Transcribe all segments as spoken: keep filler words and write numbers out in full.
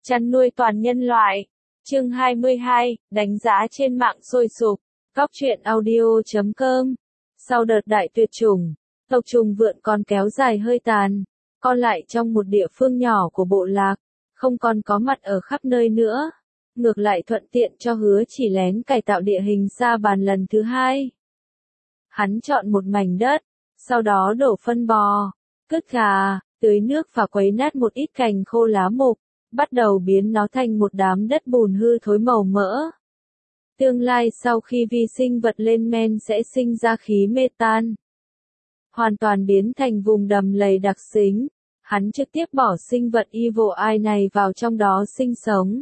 Chăn nuôi toàn nhân loại. Chương hai mươi hai, đánh giá trên mạng sôi sục. Cóc truyện audio chấm com. Sau đợt đại tuyệt chủng, tộc trùng vượn còn kéo dài hơi tàn, còn lại trong một địa phương nhỏ của bộ lạc, không còn có mặt ở khắp nơi nữa. Ngược lại thuận tiện cho Hứa Chỉ lén cải tạo địa hình Sa Bàn lần thứ hai. Hắn chọn một mảnh đất, sau đó đổ phân bò, cứt gà, tưới nước và quấy nát một ít cành khô lá mục, bắt đầu biến nó thành một đám đất bùn hư thối màu mỡ. Tương lai sau khi vi sinh vật lên men sẽ sinh ra khí metan, hoàn toàn biến thành vùng đầm lầy đặc xính. Hắn trực tiếp bỏ sinh vật Evil Eye này vào trong đó sinh sống.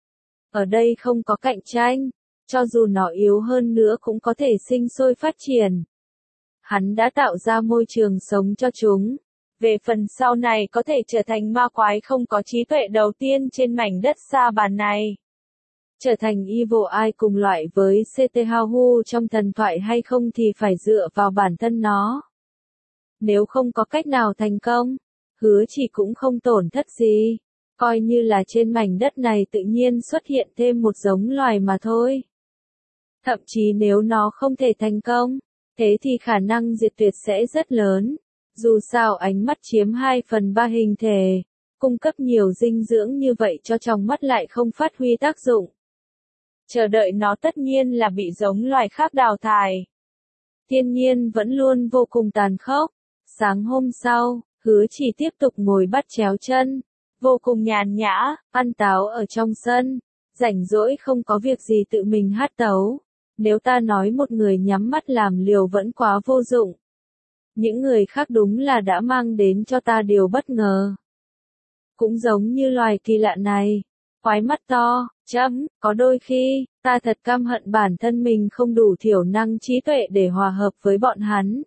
Ở đây không có cạnh tranh, cho dù nó yếu hơn nữa cũng có thể sinh sôi phát triển. Hắn đã tạo ra môi trường sống cho chúng. Về phần sau này có thể trở thành ma quái không có trí tuệ đầu tiên trên mảnh đất Sa Bàn này. Trở thành Evil Eye cùng loại với Cthulhu trong thần thoại hay không thì phải dựa vào bản thân nó. Nếu không có cách nào thành công, Hứa Chỉ cũng không tổn thất gì. Coi như là trên mảnh đất này tự nhiên xuất hiện thêm một giống loài mà thôi. Thậm chí nếu nó không thể thành công, thế thì khả năng diệt tuyệt sẽ rất lớn. Dù sao ánh mắt chiếm hai phần ba hình thể, cung cấp nhiều dinh dưỡng như vậy cho trong mắt lại không phát huy tác dụng. Chờ đợi nó tất nhiên là bị giống loài khác đào thải. Thiên nhiên vẫn luôn vô cùng tàn khốc. Sáng hôm sau, Hứa Chỉ tiếp tục ngồi bắt chéo chân, vô cùng nhàn nhã, ăn táo ở trong sân, rảnh rỗi không có việc gì tự mình hát tấu. Nếu ta nói một người nhắm mắt làm liều vẫn quá vô dụng. Những người khác đúng là đã mang đến cho ta điều bất ngờ. Cũng giống như loài kỳ lạ này, khoái mắt to, chấm, có đôi khi, ta thật căm hận bản thân mình không đủ thiểu năng trí tuệ để hòa hợp với bọn hắn.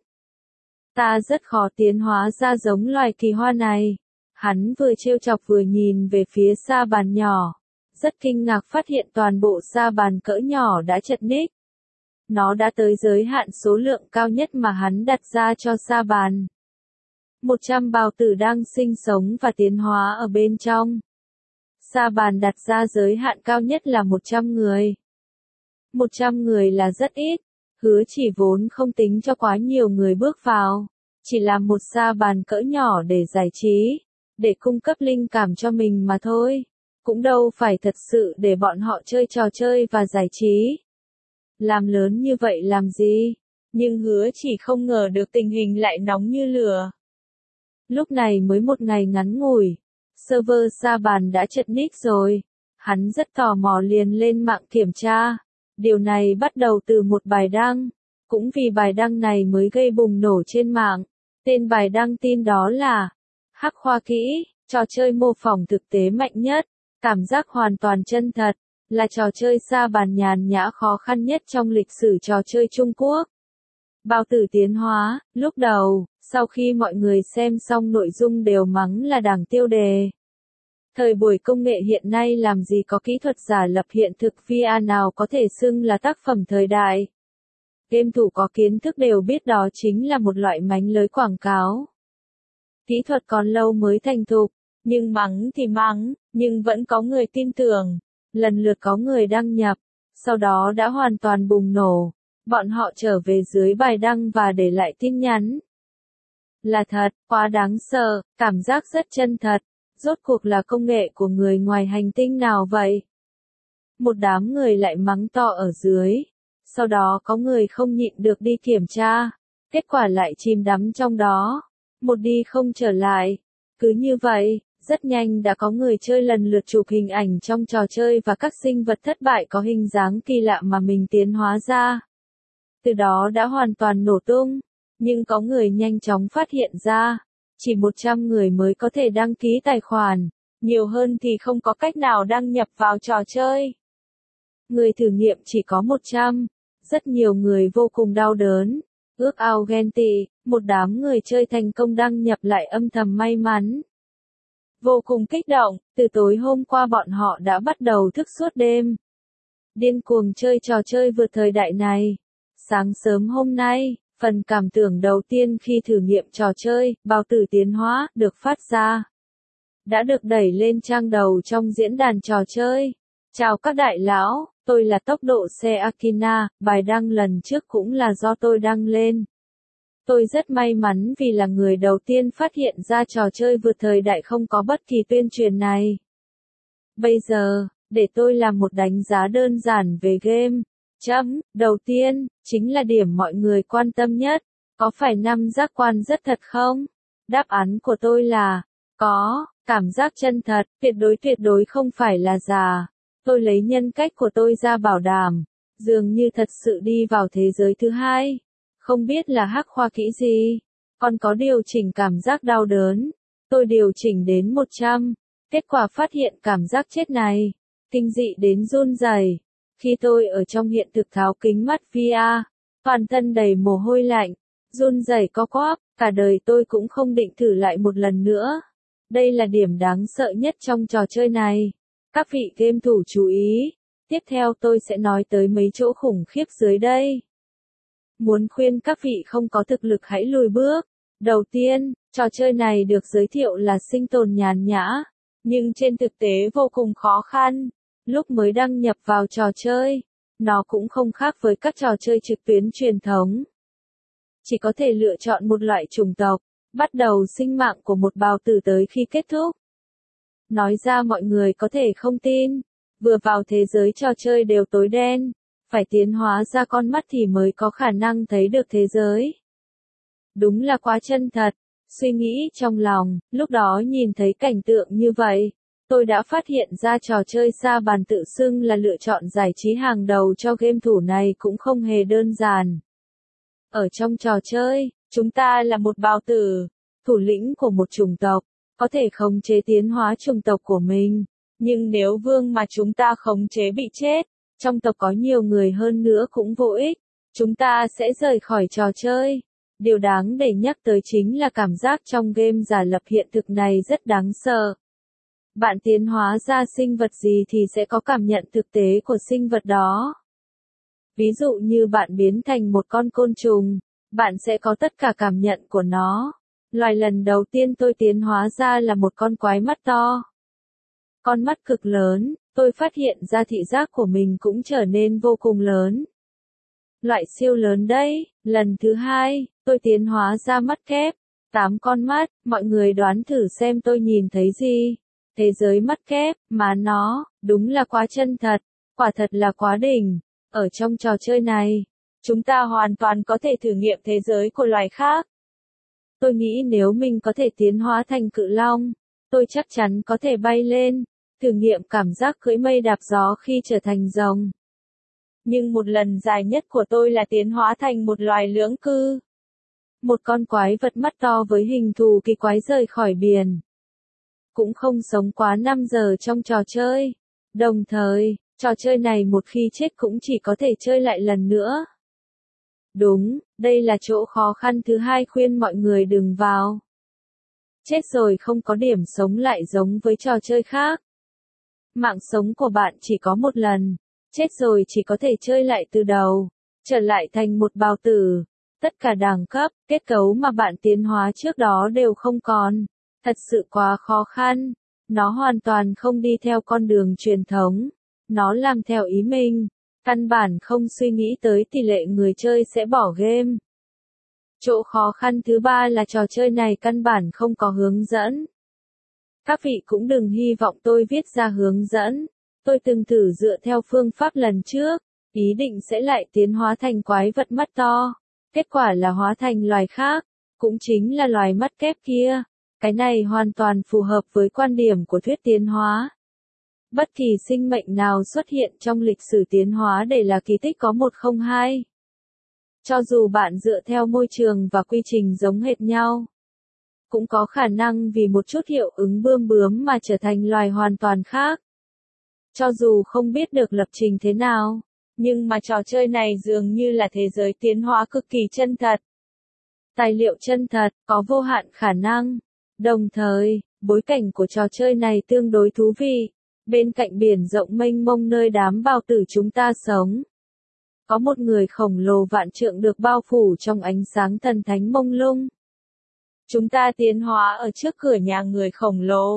Ta rất khó tiến hóa ra giống loài kỳ hoa này. Hắn vừa trêu chọc vừa nhìn về phía Sa Bàn nhỏ, rất kinh ngạc phát hiện toàn bộ Sa Bàn cỡ nhỏ đã chật ních. Nó đã tới giới hạn số lượng cao nhất mà hắn đặt ra cho Sa Bàn. một trăm bào tử đang sinh sống và tiến hóa ở bên trong. Sa Bàn đặt ra giới hạn cao nhất là một trăm người. một trăm người là rất ít. Hứa Chỉ vốn không tính cho quá nhiều người bước vào, chỉ làm một Sa Bàn cỡ nhỏ để giải trí, để cung cấp linh cảm cho mình mà thôi. Cũng đâu phải thật sự để bọn họ chơi trò chơi và giải trí. Làm lớn như vậy làm gì? Nhưng Hứa Chỉ không ngờ được tình hình lại nóng như lửa. Lúc này mới một ngày ngắn ngủi, server Sa Bàn đã chật ních rồi. Hắn rất tò mò liền lên mạng kiểm tra. Điều này bắt đầu từ một bài đăng. Cũng vì bài đăng này mới gây bùng nổ trên mạng. Tên bài đăng tin đó là Hắc Khoa Kỹ, trò chơi mô phỏng thực tế mạnh nhất, cảm giác hoàn toàn chân thật, là trò chơi Sa Bàn nhàn nhã khó khăn nhất trong lịch sử trò chơi Trung Quốc. Bào tử tiến hóa, lúc đầu, sau khi mọi người xem xong nội dung đều mắng là đảng tiêu đề. Thời buổi công nghệ hiện nay làm gì có kỹ thuật giả lập hiện thực vê rờ nào có thể xưng là tác phẩm thời đại. Game thủ có kiến thức đều biết đó chính là một loại mánh lới quảng cáo. Kỹ thuật còn lâu mới thành thục, nhưng mắng thì mắng, nhưng vẫn có người tin tưởng. Lần lượt có người đăng nhập, sau đó đã hoàn toàn bùng nổ. Bọn họ trở về dưới bài đăng và để lại tin nhắn. Là thật, quá đáng sợ, cảm giác rất chân thật. Rốt cuộc là công nghệ của người ngoài hành tinh nào vậy? Một đám người lại mắng to ở dưới. Sau đó có người không nhịn được đi kiểm tra. Kết quả lại chìm đắm trong đó. Một đi không trở lại. Cứ như vậy, rất nhanh đã có người chơi lần lượt chụp hình ảnh trong trò chơi và các sinh vật thất bại có hình dáng kỳ lạ mà mình tiến hóa ra. Từ đó đã hoàn toàn nổ tung. Nhưng có người nhanh chóng phát hiện ra. Chỉ một trăm người mới có thể đăng ký tài khoản. Nhiều hơn thì không có cách nào đăng nhập vào trò chơi. Người thử nghiệm chỉ có một trăm. Rất nhiều người vô cùng đau đớn. Ước ao ghen tị, một đám người chơi thành công đăng nhập lại âm thầm may mắn. Vô cùng kích động, từ tối hôm qua bọn họ đã bắt đầu thức suốt đêm. Điên cuồng chơi trò chơi vượt thời đại này. Sáng sớm hôm nay, phần cảm tưởng đầu tiên khi thử nghiệm trò chơi, bào tử tiến hóa, được phát ra. đã được đẩy lên trang đầu trong diễn đàn trò chơi. Chào các đại lão, tôi là Tốc độ xe Akina, bài đăng lần trước cũng là do tôi đăng lên. Tôi rất may mắn vì là người đầu tiên phát hiện ra trò chơi vượt thời đại không có bất kỳ tuyên truyền này. Bây giờ, để tôi làm một đánh giá đơn giản về game. Chấm, đầu tiên, chính là điểm mọi người quan tâm nhất. Có phải năm giác quan rất thật không? Đáp án của tôi là, có, cảm giác chân thật, tuyệt đối tuyệt đối không phải là giả. Tôi lấy nhân cách của tôi ra bảo đảm, dường như thật sự đi vào thế giới thứ hai. Không biết là hắc khoa kỹ gì, còn có điều chỉnh cảm giác đau đớn. Tôi điều chỉnh đến một trăm, kết quả phát hiện cảm giác chết này, kinh dị đến run rẩy. Khi tôi ở trong hiện thực tháo kính mắt vê rờ, toàn thân đầy mồ hôi lạnh, run rẩy co quắp, cả đời tôi cũng không định thử lại một lần nữa. Đây là điểm đáng sợ nhất trong trò chơi này. Các vị game thủ chú ý, tiếp theo tôi sẽ nói tới mấy chỗ khủng khiếp dưới đây. Muốn khuyên các vị không có thực lực hãy lùi bước. Đầu tiên, trò chơi này được giới thiệu là sinh tồn nhàn nhã, nhưng trên thực tế vô cùng khó khăn. Lúc mới đăng nhập vào trò chơi, nó cũng không khác với các trò chơi trực tuyến truyền thống. Chỉ có thể lựa chọn một loại chủng tộc, bắt đầu sinh mạng của một bào tử tới khi kết thúc. Nói ra mọi người có thể không tin, vừa vào thế giới trò chơi đều tối đen, phải tiến hóa ra con mắt thì mới có khả năng thấy được thế giới. Đúng là quá chân thật, suy nghĩ trong lòng, lúc đó nhìn thấy cảnh tượng như vậy, tôi đã phát hiện ra trò chơi sa bàn tự xưng là lựa chọn giải trí hàng đầu cho game thủ này cũng không hề đơn giản. Ở trong trò chơi, chúng ta là một bào tử, thủ lĩnh của một chủng tộc, có thể khống chế tiến hóa chủng tộc của mình, nhưng nếu vương mà chúng ta khống chế bị chết, trong tộc có nhiều người hơn nữa cũng vô ích, chúng ta sẽ rời khỏi trò chơi. Điều đáng để nhắc tới chính là cảm giác trong game giả lập hiện thực này rất đáng sợ. Bạn tiến hóa ra sinh vật gì thì sẽ có cảm nhận thực tế của sinh vật đó. Ví dụ như bạn biến thành một con côn trùng, bạn sẽ có tất cả cảm nhận của nó. Loài lần đầu tiên tôi tiến hóa ra là một con quái mắt to. Con mắt cực lớn, tôi phát hiện ra thị giác của mình cũng trở nên vô cùng lớn. Loại siêu lớn đấy, lần thứ hai, tôi tiến hóa ra mắt kép, tám con mắt, mọi người đoán thử xem tôi nhìn thấy gì. Thế giới mắt kép, mà nó, đúng là quá chân thật, quả thật là quá đỉnh. Ở trong trò chơi này, chúng ta hoàn toàn có thể thử nghiệm thế giới của loài khác. Tôi nghĩ nếu mình có thể tiến hóa thành cự long, tôi chắc chắn có thể bay lên, thử nghiệm cảm giác cưỡi mây đạp gió khi trở thành rồng. Nhưng một lần dài nhất của tôi là tiến hóa thành một loài lưỡng cư. Một con quái vật mắt to với hình thù kỳ quái rời khỏi biển. Cũng không sống quá năm giờ trong trò chơi. Đồng thời, trò chơi này một khi chết cũng chỉ có thể chơi lại lần nữa. Đúng, đây là chỗ khó khăn thứ hai khuyên mọi người đừng vào. Chết rồi không có điểm sống lại giống với trò chơi khác. Mạng sống của bạn chỉ có một lần, chết rồi chỉ có thể chơi lại từ đầu, trở lại thành một bào tử. Tất cả đẳng cấp, kết cấu mà bạn tiến hóa trước đó đều không còn. Thật sự quá khó khăn. Nó hoàn toàn không đi theo con đường truyền thống. Nó làm theo ý mình. Căn bản không suy nghĩ tới tỷ lệ người chơi sẽ bỏ game. Chỗ khó khăn thứ ba là trò chơi này căn bản không có hướng dẫn. Các vị cũng đừng hy vọng tôi viết ra hướng dẫn. Tôi từng thử dựa theo phương pháp lần trước, ý định sẽ lại tiến hóa thành quái vật mắt to. Kết quả là hóa thành loài khác, cũng chính là loài mắt kép kia. Cái này hoàn toàn phù hợp với quan điểm của thuyết tiến hóa. Bất kỳ sinh mệnh nào xuất hiện trong lịch sử tiến hóa để là kỳ tích có một không hai. Cho dù bạn dựa theo môi trường và quy trình giống hệt nhau, cũng có khả năng vì một chút hiệu ứng bươm bướm mà trở thành loài hoàn toàn khác. Cho dù không biết được lập trình thế nào, nhưng mà trò chơi này dường như là thế giới tiến hóa cực kỳ chân thật. Tài liệu chân thật, có vô hạn khả năng. Đồng thời, bối cảnh của trò chơi này tương đối thú vị. Bên cạnh biển rộng mênh mông nơi đám bào tử chúng ta sống, có một người khổng lồ vạn trượng được bao phủ trong ánh sáng thần thánh mông lung. Chúng ta tiến hóa ở trước cửa nhà người khổng lồ.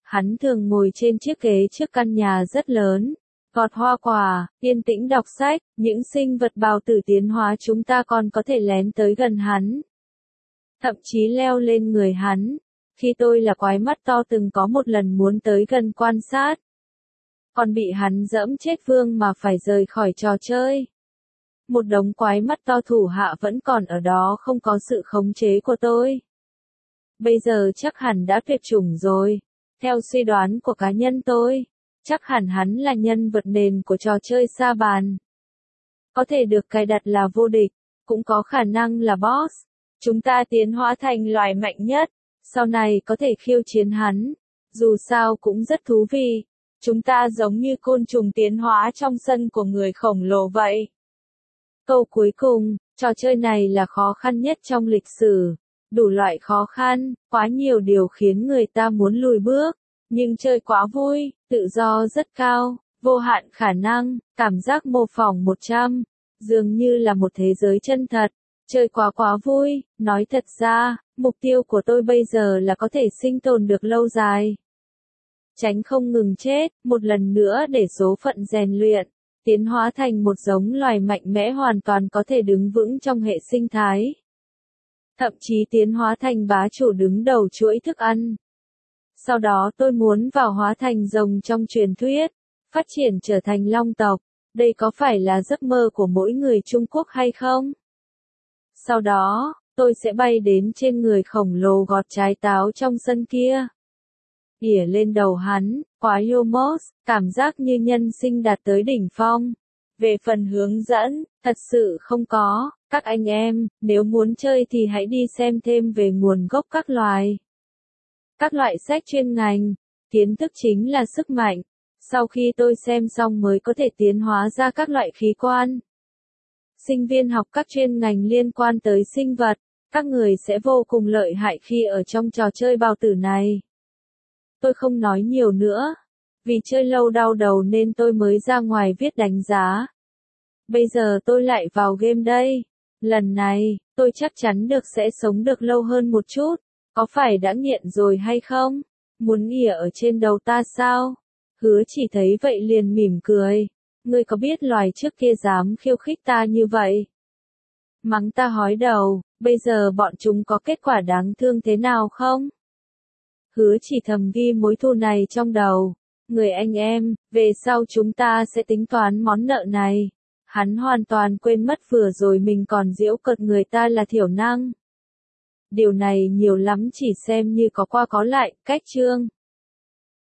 Hắn thường ngồi trên chiếc ghế trước căn nhà rất lớn, gọt hoa quả, yên tĩnh đọc sách, những sinh vật bào tử tiến hóa chúng ta còn có thể lén tới gần hắn. Thậm chí leo lên người hắn. Khi tôi là quái mắt to từng có một lần muốn tới gần quan sát. Còn bị hắn dẫm chết vương mà phải rời khỏi trò chơi. Một đống quái mắt to thủ hạ vẫn còn ở đó không có sự khống chế của tôi. Bây giờ chắc hẳn đã tuyệt chủng rồi. Theo suy đoán của cá nhân tôi, chắc hẳn hắn là nhân vật nền của trò chơi sa bàn. Có thể được cài đặt là vô địch, cũng có khả năng là boss. Chúng ta tiến hóa thành loài mạnh nhất, sau này có thể khiêu chiến hắn. Dù sao cũng rất thú vị. Chúng ta giống như côn trùng tiến hóa trong sân của người khổng lồ vậy. Câu cuối cùng, trò chơi này là khó khăn nhất trong lịch sử. Đủ loại khó khăn, quá nhiều điều khiến người ta muốn lùi bước. Nhưng chơi quá vui, tự do rất cao, vô hạn khả năng, cảm giác mô phỏng một trăm. Dường như là một thế giới chân thật. Chơi quá quá vui, nói thật ra, mục tiêu của tôi bây giờ là có thể sinh tồn được lâu dài. Tránh không ngừng chết, một lần nữa để số phận rèn luyện, tiến hóa thành một giống loài mạnh mẽ hoàn toàn có thể đứng vững trong hệ sinh thái. Thậm chí tiến hóa thành bá chủ đứng đầu chuỗi thức ăn. Sau đó tôi muốn vào hóa thành rồng trong truyền thuyết, phát triển trở thành long tộc. Đây có phải là giấc mơ của mỗi người Trung Quốc hay không? Sau đó, tôi sẽ bay đến trên người khổng lồ gọt trái táo trong sân kia. Ỉa lên đầu hắn, quá Yomos, cảm giác như nhân sinh đạt tới đỉnh phong. Về phần hướng dẫn, thật sự không có. Các anh em, nếu muốn chơi thì hãy đi xem thêm về nguồn gốc các loài. Các loại sách chuyên ngành, kiến thức chính là sức mạnh. Sau khi tôi xem xong mới có thể tiến hóa ra các loại khí quan. Sinh viên học các chuyên ngành liên quan tới sinh vật, các người sẽ vô cùng lợi hại khi ở trong trò chơi bào tử này. Tôi không nói nhiều nữa, vì chơi lâu đau đầu nên tôi mới ra ngoài viết đánh giá. Bây giờ tôi lại vào game đây. Lần này, tôi chắc chắn được sẽ sống được lâu hơn một chút. Có phải đã nghiện rồi hay không? Muốn ỉa ở trên đầu ta sao? Hứa chỉ thấy vậy liền mỉm cười. Ngươi có biết loài trước kia dám khiêu khích ta như vậy? Mắng ta hói đầu, bây giờ bọn chúng có kết quả đáng thương thế nào không? Hứa chỉ thầm ghi mối thù này trong đầu. Người anh em, về sau chúng ta sẽ tính toán món nợ này. Hắn hoàn toàn quên mất vừa rồi mình còn giễu cợt người ta là thiểu năng. Điều này nhiều lắm chỉ xem như có qua có lại, cách chương.